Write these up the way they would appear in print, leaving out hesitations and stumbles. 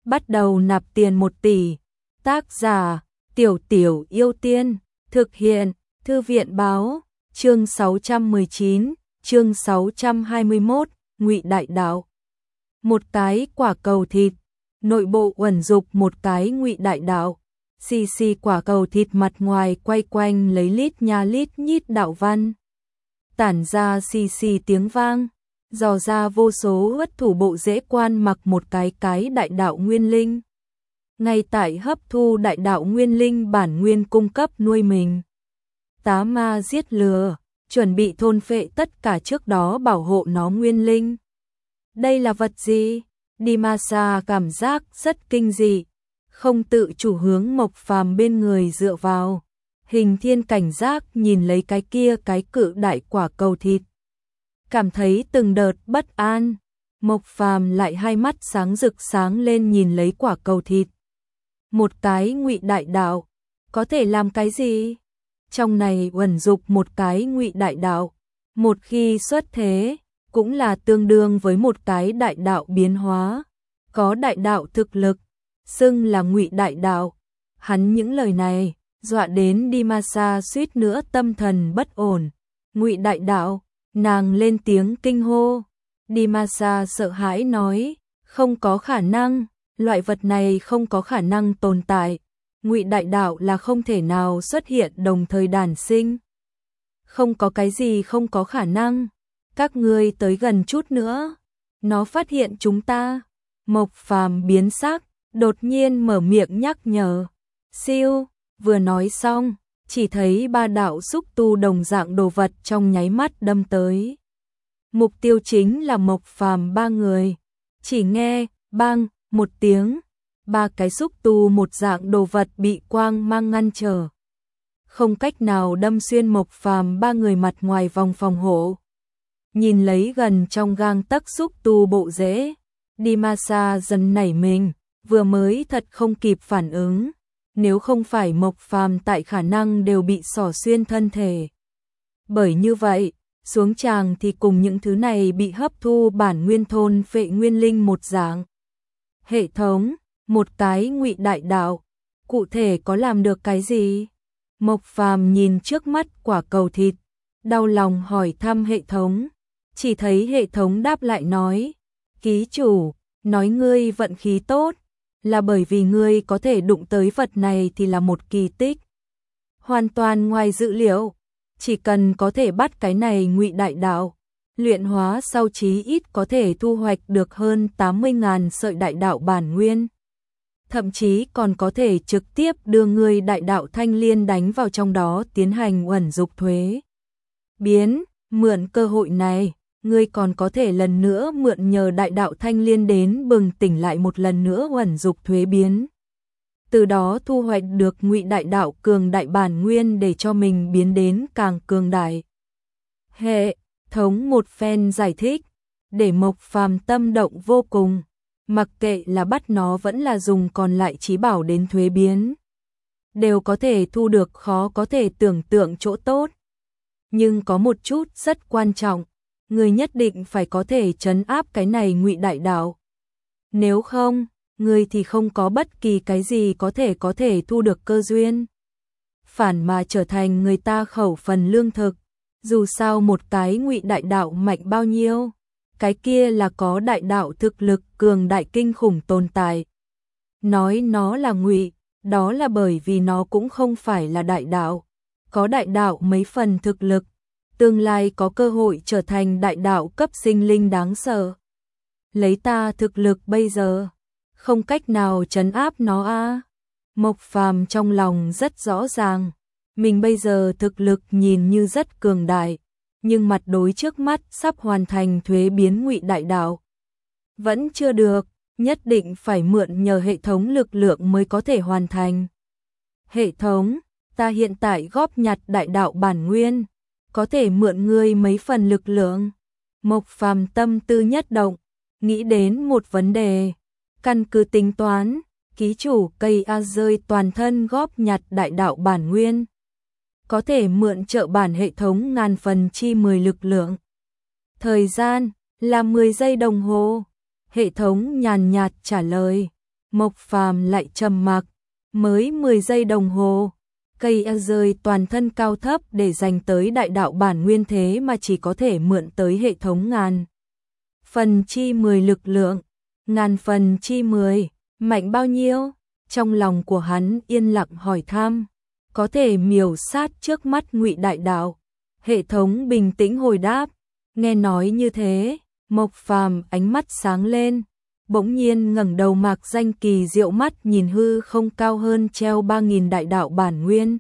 bắt đầu nạp tiền 1 tỷ. Tác giả, Tiểu Tiểu Yêu Tiên, thực hiện, Thư viện báo, chương 619, chương 621, Ngụy Đại Đạo. Một cái quả cầu thịt, nội bộ uẩn dục một cái Ngụy Đại Đạo. Xì xì quả cầu thịt mặt ngoài quay quanh lấy lít nha lít nhít đạo văn. Tản ra xì xì tiếng vang, dò ra vô số uất thủ bộ dễ quan mặc một cái đại đạo nguyên linh. Ngay tại hấp thu đại đạo nguyên linh bản nguyên cung cấp nuôi mình. Tá ma giết lừa, chuẩn bị thôn phệ tất cả trước đó bảo hộ nó nguyên linh. Đây là vật gì? Dimasa cảm giác rất kinh dị, không tự chủ hướng Mộc Phàm bên người dựa vào. Hình Thiên cảnh giác nhìn lấy cái cự đại quả cầu thịt. Cảm thấy từng đợt bất an, Mộc Phàm lại hai mắt sáng rực sáng lên nhìn lấy quả cầu thịt. Một cái Ngụy Đại Đạo, có thể làm cái gì? Trong này uẩn dục một cái Ngụy Đại Đạo, một khi xuất thế, cũng là tương đương với một cái đại đạo biến hóa, có đại đạo thực lực, xưng là Ngụy Đại Đạo. Hắn những lời này, dọa đến Dimasa suýt nữa tâm thần bất ổn. Ngụy Đại Đạo, nàng lên tiếng kinh hô. Dimasa sợ hãi nói, không có khả năng, loại vật này không có khả năng tồn tại. Ngụy Đại Đạo là không thể nào xuất hiện đồng thời đản sinh. Không có cái gì không có khả năng. Các ngươi tới gần chút nữa, nó phát hiện chúng ta. Mộc Phàm biến sắc, đột nhiên mở miệng nhắc nhở. Siêu, vừa nói xong, chỉ thấy 3 đạo xúc tu đồng dạng đồ vật trong nháy mắt đâm tới. Mục tiêu chính là Mộc Phàm 3 người. Chỉ nghe bang một tiếng, 3 cái xúc tu một dạng đồ vật bị quang mang ngăn trở, không cách nào đâm xuyên Mộc Phàm 3 người mặt ngoài vòng phòng hộ. Nhìn lấy gần trong gang tấc xúc tu bộ rễ, Dimasa dần nảy mình, vừa mới thật không kịp phản ứng, nếu không phải Mộc Phàm tại khả năng đều bị xỏ xuyên thân thể. Bởi như vậy, xuống tràng thì cùng những thứ này bị hấp thu bản nguyên thôn phệ nguyên linh một dạng. Hệ thống, một cái Ngụy Đại Đạo, cụ thể có làm được cái gì? Mộc Phàm nhìn trước mắt quả cầu thịt, đau lòng hỏi thăm hệ thống. Chỉ thấy hệ thống đáp lại nói, ký chủ, nói ngươi vận khí tốt, là bởi vì ngươi có thể đụng tới vật này thì là một kỳ tích. Hoàn toàn ngoài dự liệu, chỉ cần có thể bắt cái này Ngụy Đại Đạo, luyện hóa sau chí ít có thể thu hoạch được hơn 80.000 sợi đại đạo bản nguyên. Thậm chí còn có thể trực tiếp đưa ngươi đại đạo thanh liên đánh vào trong đó tiến hành uẩn dục thuế biến. Mượn cơ hội này, ngươi còn có thể lần nữa mượn nhờ đại đạo thanh liên đến bừng tỉnh lại một lần nữa uẩn dục thuế biến. Từ đó thu hoạch được Ngụy Đại Đạo cường đại bản nguyên để cho mình biến đến càng cường đại. Hệ thống một phen giải thích, để Mộc Phàm tâm động vô cùng, mặc kệ là bắt nó vẫn là dùng còn lại chí bảo đến thuế biến, đều có thể thu được khó có thể tưởng tượng chỗ tốt. Nhưng có một chút rất quan trọng, người nhất định phải có thể trấn áp cái này Ngụy Đại Đạo. Nếu không, người thì không có bất kỳ cái gì có thể thu được cơ duyên. Phản mà trở thành người ta khẩu phần lương thực. Dù sao một cái Ngụy Đại Đạo mạnh bao nhiêu, cái kia là có đại đạo thực lực cường đại kinh khủng tồn tại. Nói nó là ngụy, đó là bởi vì nó cũng không phải là đại đạo. Có đại đạo mấy phần thực lực, tương lai có cơ hội trở thành đại đạo cấp sinh linh đáng sợ. Lấy ta thực lực bây giờ, không cách nào trấn áp nó a. Mộc Phàm trong lòng rất rõ ràng, mình bây giờ thực lực nhìn như rất cường đại, nhưng mặt đối trước mắt sắp hoàn thành thuế biến Ngụy Đại Đạo vẫn chưa được, nhất định phải mượn nhờ hệ thống lực lượng mới có thể hoàn thành. Hệ thống, ta hiện tại góp nhặt đại đạo bản nguyên, có thể mượn ngươi mấy phần lực lượng. Mộc Phàm tâm tư nhất động, nghĩ đến một vấn đề, căn cứ tính toán, ký chủ cây A rơi toàn thân góp nhặt đại đạo bản nguyên, có thể mượn trợ bản hệ thống ngàn phần chi 10 lực lượng. Thời gian là 10 giây đồng hồ. Hệ thống nhàn nhạt trả lời. Mộc Phàm lại trầm mặc, mới 10 giây đồng hồ, cây rơi toàn thân cao thấp để dành tới đại đạo bản nguyên thế mà chỉ có thể mượn tới hệ thống ngàn phần chi 10 lực lượng, ngàn phần chi 10, mạnh bao nhiêu? Trong lòng của hắn yên lặng hỏi thăm, có thể miểu sát trước mắt Ngụy đại đạo. Hệ thống bình tĩnh hồi đáp, nghe nói như thế, Mộc Phàm ánh mắt sáng lên, bỗng nhiên ngẩng đầu Mạc Danh kỳ diệu mắt nhìn hư không cao hơn treo 3000 đại đạo bản nguyên.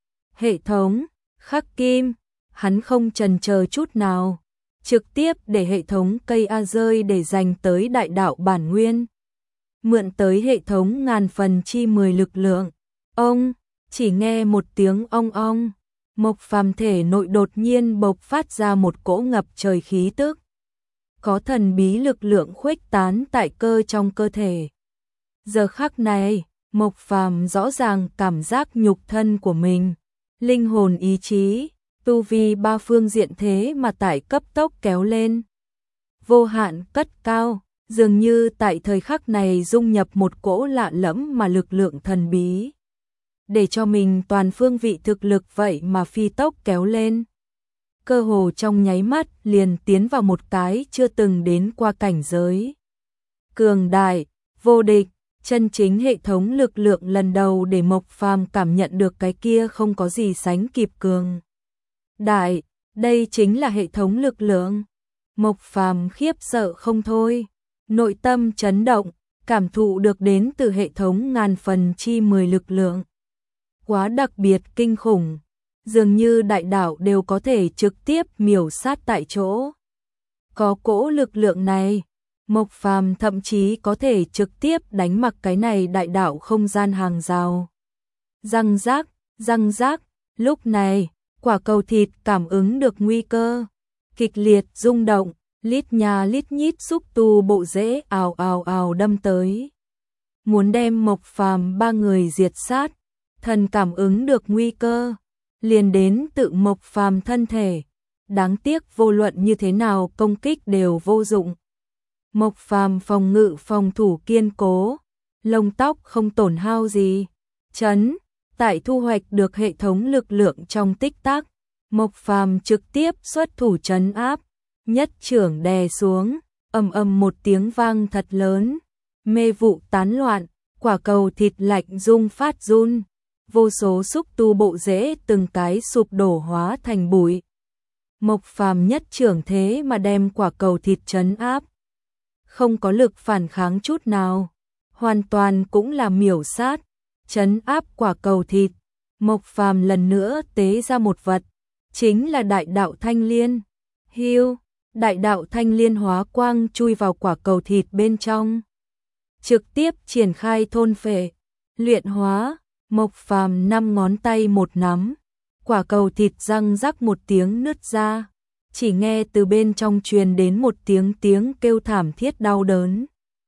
Hệ thống, khắc kim, hắn không chần chờ chút nào, trực tiếp để hệ thống cây rơi để dành tới đại đạo bản nguyên. Mượn tới hệ thống ngàn phần chi 10 lực lượng. Ông, chỉ nghe một tiếng ong ong, Mộc Phàm thể nội đột nhiên bộc phát ra một cỗ ngập trời khí tức. Có thần bí lực lượng khuếch tán tại cơ trong cơ thể. Giờ khắc này, Mộc Phàm rõ ràng cảm giác nhục thân của mình, linh hồn ý chí, tu vi ba phương diện thế mà tại cấp tốc kéo lên. Vô hạn cất cao, dường như tại thời khắc này dung nhập một cỗ lạ lẫm mà lực lượng thần bí. Để cho mình toàn phương vị thực lực vậy mà phi tốc kéo lên. Cơ hồ trong nháy mắt liền tiến vào một cái chưa từng đến qua cảnh giới. Cường đại, vô địch, chân chính hệ thống lực lượng lần đầu để Mộc Phàm cảm nhận được cái kia không có gì sánh kịp cường đại, đây chính là hệ thống lực lượng. Mộc Phàm khiếp sợ không thôi, nội tâm chấn động, cảm thụ được đến từ hệ thống ngàn phần chi 10 lực lượng. Quá đặc biệt kinh khủng, dường như đại đạo đều có thể trực tiếp miểu sát tại chỗ. Có cỗ lực lượng này, Mộc Phàm thậm chí có thể trực tiếp đánh mặc cái này đại đạo không gian hàng rào. Răng rác, lúc này, quả cầu thịt cảm ứng được nguy cơ, kịch liệt rung động, lít nhà lít nhít xúc tu bộ rễ ào ào ào đâm tới. Muốn đem Mộc Phàm ba người diệt sát, thần cảm ứng được nguy cơ, liền đến tự Mộc Phàm thân thể. Đáng tiếc vô luận như thế nào công kích đều vô dụng. Mộc Phàm phòng ngự phòng thủ kiên cố, lông tóc không tổn hao gì. Tại thu hoạch được hệ thống lực lượng trong tích tắc, Mộc Phàm trực tiếp xuất thủ trấn áp, nhất chưởng đè xuống, ầm ầm một tiếng vang thật lớn, mê vụ tán loạn, quả cầu thịt lạnh rung phát run, vô số xúc tu bộ rễ từng cái sụp đổ hóa thành bụi. Mộc Phàm nhất chưởng thế mà đem quả cầu thịt trấn áp, không có lực phản kháng chút nào, hoàn toàn cũng là miểu sát. Trấn áp quả cầu thịt, Mộc Phàm lần nữa tế ra một vật, chính là đại đạo thanh liên. Hưu, đại đạo thanh liên hóa quang chui vào quả cầu thịt bên trong, trực tiếp triển khai thôn phệ, luyện hóa. Mộc Phàm 5 ngón tay một nắm, quả cầu thịt răng rắc một tiếng nứt ra, chỉ nghe từ bên trong truyền đến một tiếng kêu thảm thiết đau đớn.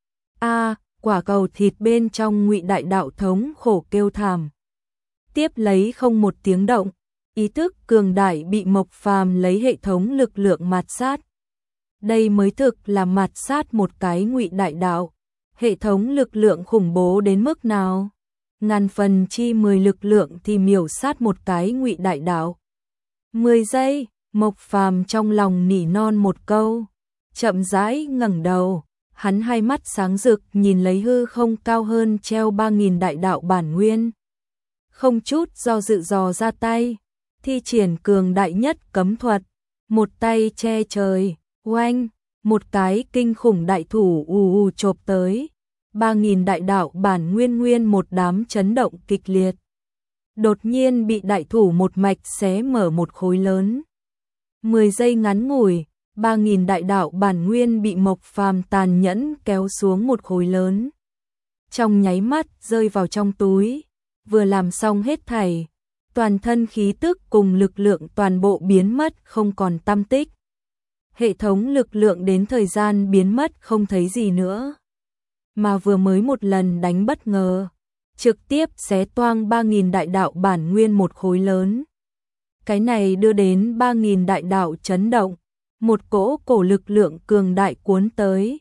Quả cầu thịt bên trong Ngụy đại đạo thống khổ kêu thảm. Tiếp lấy không một tiếng động, ý thức cường đại bị Mộc Phàm lấy hệ thống lực lượng mạt sát. Đây mới thực là mạt sát một cái Ngụy đại đạo. Hệ thống lực lượng khủng bố đến mức nào? Ngàn phần chi 10 lực lượng thì miểu sát một cái Ngụy đại đạo. 10 giây, Mộc Phàm trong lòng nỉ non một câu, chậm rãi ngẩng đầu. Hắn hai mắt sáng rực nhìn lấy hư không cao hơn treo 3000 đại đạo bản nguyên. Không chút do dự dò ra tay, thi triển cường đại nhất cấm thuật, một tay che trời, oanh, một cái kinh khủng đại thủ chộp tới. 3000 đại đạo bản nguyên một đám chấn động kịch liệt. Đột nhiên bị đại thủ một mạch xé mở một khối lớn. 10 giây ngắn ngủi, 3000 đại đạo bản nguyên bị Mộc Phàm tàn nhẫn kéo xuống một khối lớn. Trong nháy mắt rơi vào trong túi, vừa làm xong hết thảy, toàn thân khí tức cùng lực lượng toàn bộ biến mất không còn tăm tích. Hệ thống lực lượng đến thời gian biến mất không thấy gì nữa. Mà vừa mới một lần đánh bất ngờ, trực tiếp xé toang 3000 đại đạo bản nguyên một khối lớn. Cái này đưa đến 3000 đại đạo chấn động. Một cỗ cổ lực lượng cường đại cuốn tới,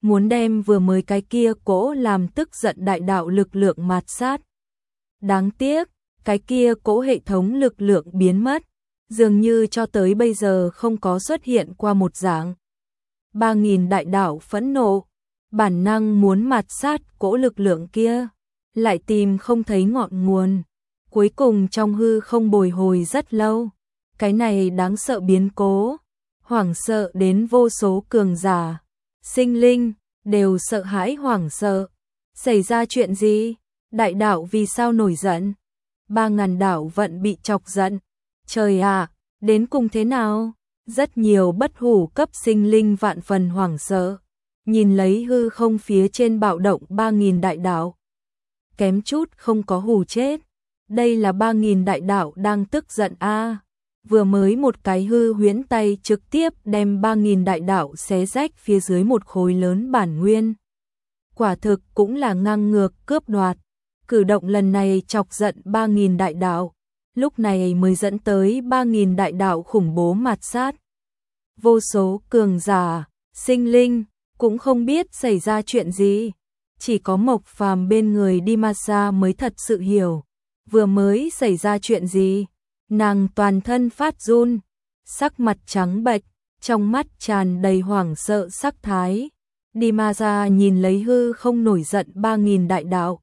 muốn đem vừa mới cái kia cỗ làm tức giận đại đạo lực lượng mạt sát. Đáng tiếc, cái kia cỗ hệ thống lực lượng biến mất, dường như cho tới bây giờ không có xuất hiện qua một dạng. 3.000 đại đạo phẫn nộ, bản năng muốn mạt sát cỗ lực lượng kia, lại tìm không thấy ngọn nguồn. Cuối cùng trong hư không bồi hồi rất lâu, cái này đáng sợ biến cố, hoảng sợ đến vô số cường giả, sinh linh, đều sợ hãi hoảng sợ. Xảy ra chuyện gì? Đại đạo vì sao nổi giận? 3.000 đạo vận bị chọc giận. Trời ạ, đến cùng thế nào? Rất nhiều bất hủ cấp sinh linh vạn phần hoảng sợ, nhìn lấy hư không phía trên bạo động 3.000 đại đạo. Kém chút không có hù chết. Đây là 3.000 đại đạo đang tức giận a. Vừa mới một cái hư huyễn tay trực tiếp đem 3.000 đại đạo xé rách phía dưới một khối lớn bản nguyên. Quả thực cũng là ngang ngược cướp đoạt. Cử động lần này chọc giận 3.000 đại đạo, lúc này mới dẫn tới 3.000 đại đạo khủng bố mạt sát. Vô số cường giả, sinh linh, cũng không biết xảy ra chuyện gì. Chỉ có Mộc Phàm bên người đi ma xa mới thật sự hiểu, vừa mới xảy ra chuyện gì. Nàng toàn thân phát run, sắc mặt trắng bệch, trong mắt tràn đầy hoảng sợ sắc thái. Đi ma ra nhìn lấy hư không nổi giận 3.000 đại đạo,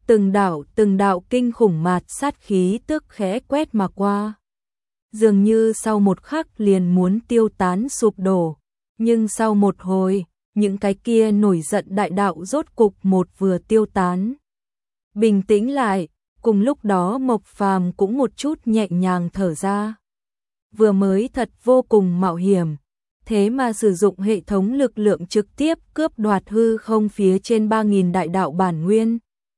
từng đạo kinh khủng mạt sát khí tức khẽ quét mà qua. Dường như sau một khắc liền muốn tiêu tán sụp đổ, nhưng sau một hồi, những cái kia nổi giận đại đạo rốt cục một vừa tiêu tán. Bình tĩnh lại, cùng lúc đó Mộc Phàm cũng một chút nhẹ nhàng thở ra. Vừa mới thật vô cùng mạo hiểm, thế mà sử dụng hệ thống lực lượng trực tiếp cướp đoạt hư không phía trên 3.000 đại đạo bản nguyên.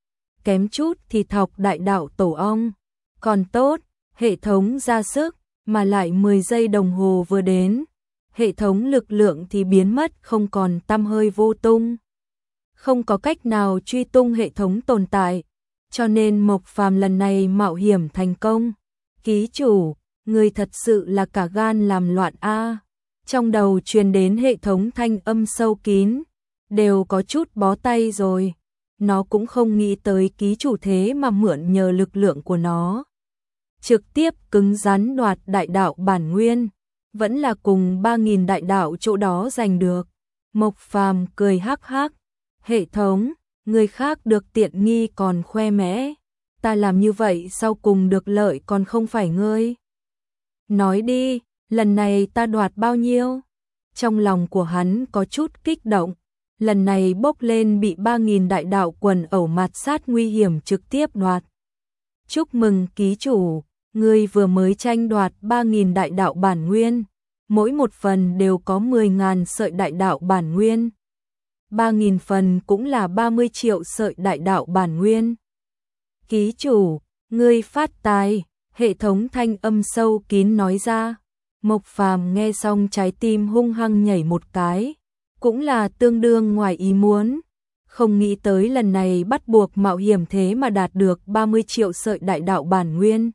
Kém chút thì thọc đại đạo tổ ong. Còn tốt, hệ thống ra sức, mà lại 10 giây đồng hồ vừa đến, hệ thống lực lượng thì biến mất không còn tăm hơi vô tung. Không có cách nào truy tung hệ thống tồn tại, cho nên Mộc Phàm lần này mạo hiểm thành công. Ký chủ, người thật sự là cả gan làm loạn a. Trong đầu truyền đến hệ thống thanh âm sâu kín, đều có chút bó tay rồi. Nó cũng không nghĩ tới ký chủ thế mà mượn nhờ lực lượng của nó, trực tiếp cứng rắn đoạt đại đạo bản nguyên, vẫn là cùng 3.000 đại đạo chỗ đó giành được. Mộc Phàm cười hắc hắc, hệ thống, người khác được tiện nghi còn khoe mẽ, ta làm như vậy sau cùng được lợi còn không phải ngươi. Nói đi, lần này ta đoạt bao nhiêu? Trong lòng của hắn có chút kích động, lần này bốc lên bị 3.000 đại đạo quần ẩu mạt sát nguy hiểm trực tiếp đoạt. Chúc mừng ký chủ, ngươi vừa mới tranh đoạt 3.000 đại đạo bản nguyên, mỗi một phần đều có 10.000 sợi đại đạo bản nguyên. 3.000 phần cũng là 30 triệu sợi đại đạo bản nguyên. Ký chủ, ngươi phát tài, hệ thống thanh âm sâu kín nói ra. Mộc Phàm nghe xong trái tim hung hăng nhảy một cái, cũng là tương đương ngoài ý muốn. Không nghĩ tới lần này bắt buộc mạo hiểm thế mà đạt được 30 triệu sợi đại đạo bản nguyên.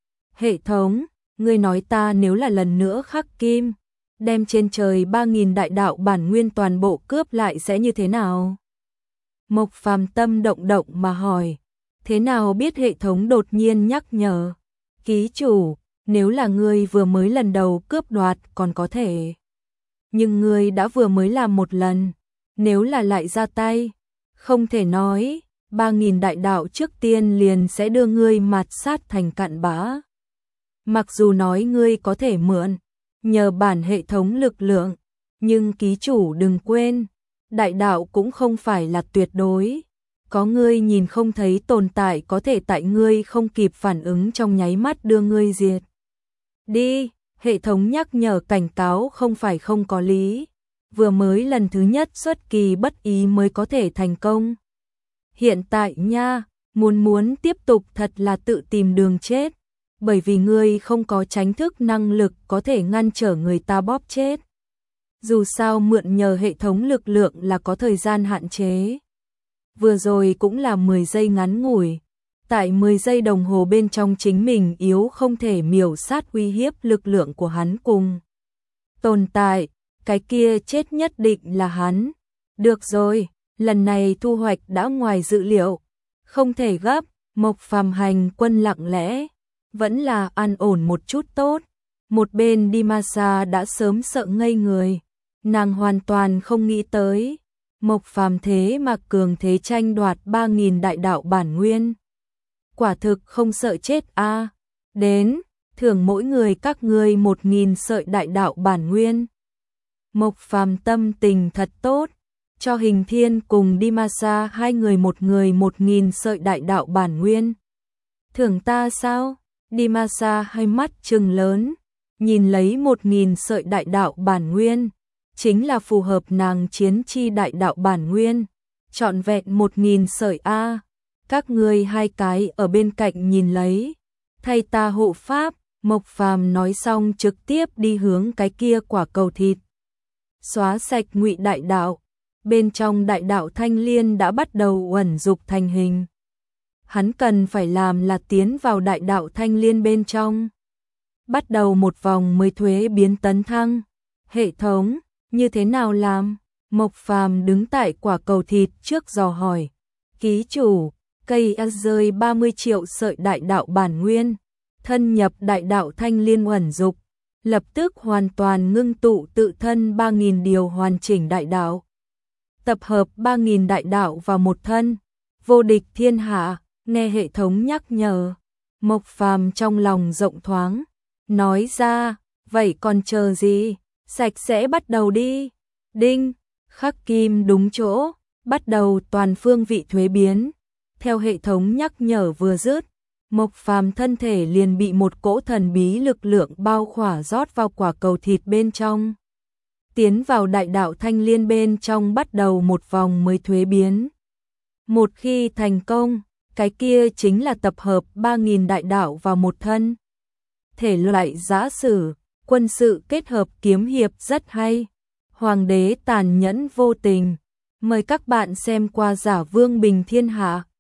Hệ thống, ngươi nói ta nếu là lần nữa khắc kim, đem trên trời 3.000 đại đạo bản nguyên toàn bộ cướp lại sẽ như thế nào? Mộc Phàm tâm động động mà hỏi, thế nào biết hệ thống đột nhiên nhắc nhở. Ký chủ, nếu là ngươi vừa mới lần đầu cướp đoạt còn có thể. Nhưng ngươi đã vừa mới làm một lần, nếu là lại ra tay, không thể nói, 3.000 đại đạo trước tiên liền sẽ đưa ngươi mạt sát thành cặn bã. Mặc dù nói ngươi có thể mượn, nhờ bản hệ thống lực lượng, nhưng ký chủ đừng quên, đại đạo cũng không phải là tuyệt đối. Có ngươi nhìn không thấy tồn tại có thể tại ngươi không kịp phản ứng trong nháy mắt đưa ngươi diệt. Đi, hệ thống nhắc nhở cảnh cáo không phải không có lý. Vừa mới lần thứ nhất xuất kỳ bất ý mới có thể thành công. Hiện tại nha, muốn tiếp tục thật là tự tìm đường chết. Bởi vì ngươi không có tránh thức năng lực có thể ngăn trở người ta bóp chết. Dù sao mượn nhờ hệ thống lực lượng là có thời gian hạn chế. Vừa rồi cũng là 10 giây ngắn ngủi. Tại 10 giây đồng hồ bên trong chính mình yếu không thể miểu sát uy hiếp lực lượng của hắn cùng tồn tại, cái kia chết nhất định là hắn. Được rồi, lần này thu hoạch đã ngoài dự liệu, không thể gấp, Mộc Phàm hành quân lặng lẽ, vẫn là an ổn một chút tốt. Một bên Dimasa đã sớm sợ ngây người, nàng hoàn toàn không nghĩ tới, Mộc Phàm thế mà cường thế tranh đoạt 3.000 đại đạo bản nguyên. Quả thực không sợ chết a. Đến, thưởng mỗi người các ngươi 1.000 sợi đại đạo bản nguyên. Mộc Phàm tâm tình thật tốt, cho Hình Thiên cùng Dimasa hai người 1.000 sợi đại đạo bản nguyên. Thưởng ta sao? Dimasa hai mắt trừng lớn, nhìn lấy 1.000 sợi đại đạo bản nguyên, chính là phù hợp nàng chiến chi đại đạo bản nguyên, trọn vẹn 1.000 sợi a. Các ngươi hai cái ở bên cạnh nhìn lấy, thay ta hộ pháp. Mộc Phàm nói xong trực tiếp đi hướng cái kia quả cầu thịt. Xóa sạch ngụy đại đạo, bên trong đại đạo thanh liên đã bắt đầu uẩn dục thành hình. Hắn cần phải làm là tiến vào đại đạo thanh liên bên trong. Bắt đầu một vòng 10 thuế biến tấn thăng. Hệ thống, như thế nào làm? Mộc Phàm đứng tại quả cầu thịt trước dò hỏi. Ký chủ, cây rơi 30 triệu sợi đại đạo bản nguyên, thân nhập đại đạo thanh liên uẩn dục, lập tức hoàn toàn ngưng tụ tự thân 3.000 điều hoàn chỉnh đại đạo. Tập hợp 3.000 đại đạo vào một thân, vô địch thiên hạ. Nghe hệ thống nhắc nhở, Mộc Phàm trong lòng rộng thoáng, nói ra, vậy còn chờ gì, sạch sẽ bắt đầu đi. Đinh, khắc kim đúng chỗ, bắt đầu toàn phương vị thuế biến. Theo hệ thống nhắc nhở vừa dứt, Mộc Phàm thân thể liền bị một cỗ thần bí lực lượng bao khỏa rót vào quả cầu thịt bên trong. Tiến vào đại đạo thanh liên bên trong bắt đầu một vòng 10 thuế biến. Một khi thành công, cái kia chính là tập hợp 3.000 đại đạo vào một thân. Thể loại giã sử, quân sự kết hợp kiếm hiệp rất hay. Hoàng đế tàn nhẫn vô tình. Mời các bạn xem qua Giả Vương Bình Thiên Hạ.